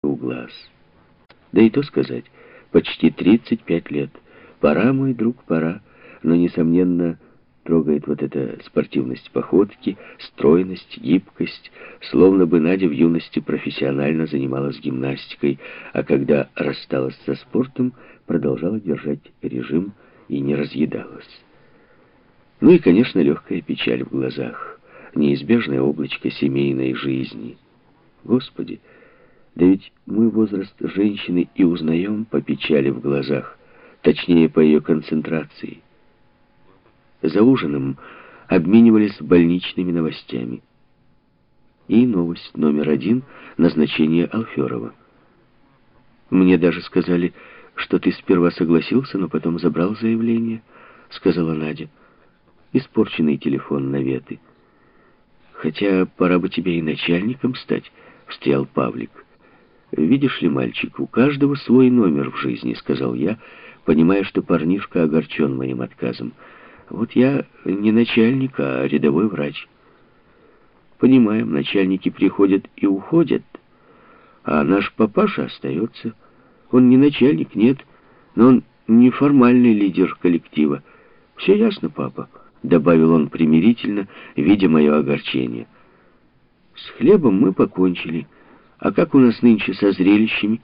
у глаз. Да и то сказать, почти 35 лет. Пора, мой друг, пора. Но, несомненно, трогает вот эта спортивность походки, стройность, гибкость. Словно бы Надя в юности профессионально занималась гимнастикой, а когда рассталась со спортом, продолжала держать режим и не разъедалась. Ну и, конечно, легкая печаль в глазах, неизбежное облачко семейной жизни. Господи, да ведь мы возраст женщины и узнаем по печали в глазах, точнее, по ее концентрации. За ужином обменивались больничными новостями. И новость номер 1 — назначение Алферова. «Мне даже сказали, что ты сперва согласился, но потом забрал заявление», — сказала Надя. «Испорченный телефон, наветы». «Хотя пора бы тебе и начальником стать», — встрял Павлик. «Видишь ли, мальчик, у каждого свой номер в жизни», — сказал я, понимая, что парнишка огорчен моим отказом. «Вот я не начальник, а рядовой врач». «Понимаем, начальники приходят и уходят, а наш папаша остается. Он не начальник, нет, но он неформальный лидер коллектива. Все ясно, папа», — добавил он примирительно, видя мое огорчение. «С хлебом мы покончили. А как у нас нынче со зрелищами?»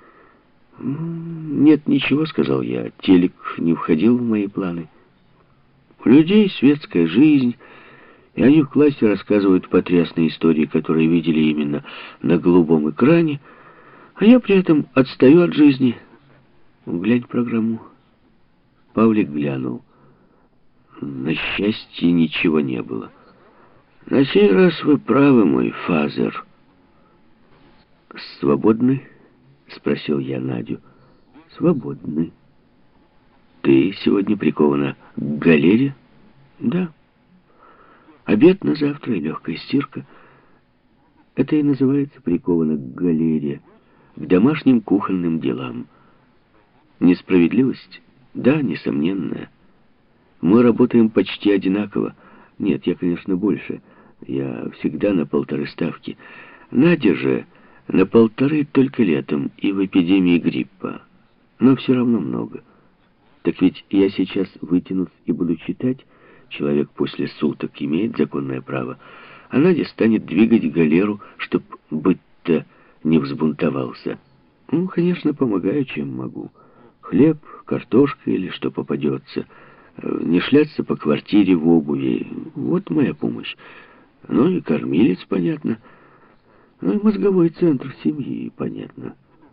«Нет, ничего», — сказал я. «Телек не входил в мои планы. У людей светская жизнь, и они в классе рассказывают потрясные истории, которые видели именно на голубом экране, а я при этом отстаю от жизни. Глянь программу». Павлик глянул. На счастье, ничего не было. «На сей раз вы правы, мой фазер». «Свободны?» — спросил я Надю. «Свободны». «Ты сегодня прикована к галере?» «Да. Обед на завтра и легкая стирка. Это и называется прикована к галере, к домашним кухонным делам. Несправедливость? Да, несомненная. Мы работаем почти одинаково. Нет, я, конечно, больше. Я всегда на 1,5 ставки. Надя же на 1,5 только летом и в эпидемии гриппа. Но все равно много. Так ведь я сейчас вытянусь и буду читать. Человек после суток имеет законное право. А Надя станет двигать галеру, чтоб быть-то не взбунтовался. Ну, конечно, помогаю, чем могу. Хлеб, картошка или что попадется. Не шляться по квартире в обуви. Вот моя помощь. Ну и кормилец, понятно. Ну и мозговой центр семьи, понятно.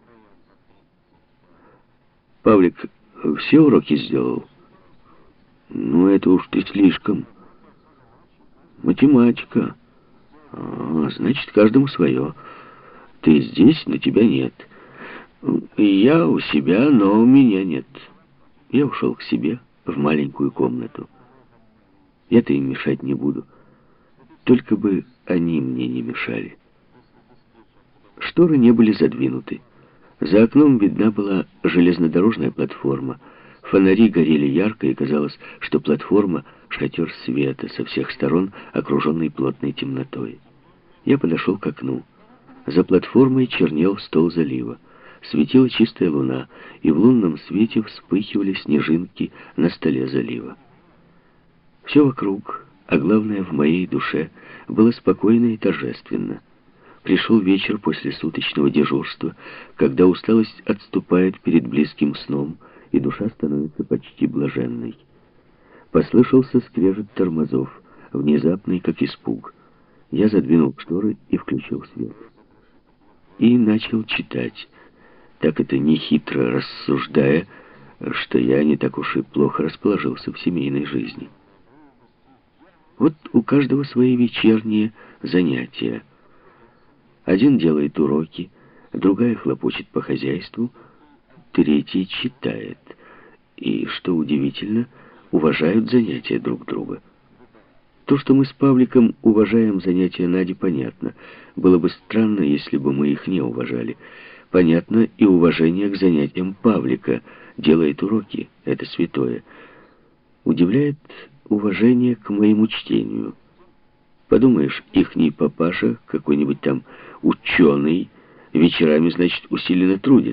Павлик все уроки сделал? Ну, это уж ты слишком. Математика. Значит, каждому свое. Ты здесь, но тебя нет. Я у себя, но у меня нет. Я ушел к себе в маленькую комнату. Я-то им мешать не буду. Только бы они мне не мешали. Шторы не были задвинуты. За окном видна была железнодорожная платформа. Фонари горели ярко, и казалось, что платформа — шатер света, со всех сторон окруженный плотной темнотой. Я подошел к окну. За платформой чернел стол залива. Светила чистая луна, и в лунном свете вспыхивали снежинки на столе залива. Все вокруг, а главное в моей душе, было спокойно и торжественно. Пришел вечер после суточного дежурства, когда усталость отступает перед близким сном, и душа становится почти блаженной. Послышался скрежет тормозов, внезапный, как испуг. Я задвинул шторы и включил свет. И начал читать, так это нехитро рассуждая, что я не так уж и плохо расположился в семейной жизни. Вот у каждого свои вечерние занятия. Один делает уроки, другая хлопочет по хозяйству, третий читает. И, что удивительно, уважают занятия друг друга. То, что мы с Павликом уважаем занятия Нади, понятно. Было бы странно, если бы мы их не уважали. Понятно и уважение к занятиям Павлика. Делает уроки, это святое. Удивляет уважение к моему чтению. Подумаешь, ихний папаша, какой-нибудь там ученый, Вечерами, значит, усиленно трудится.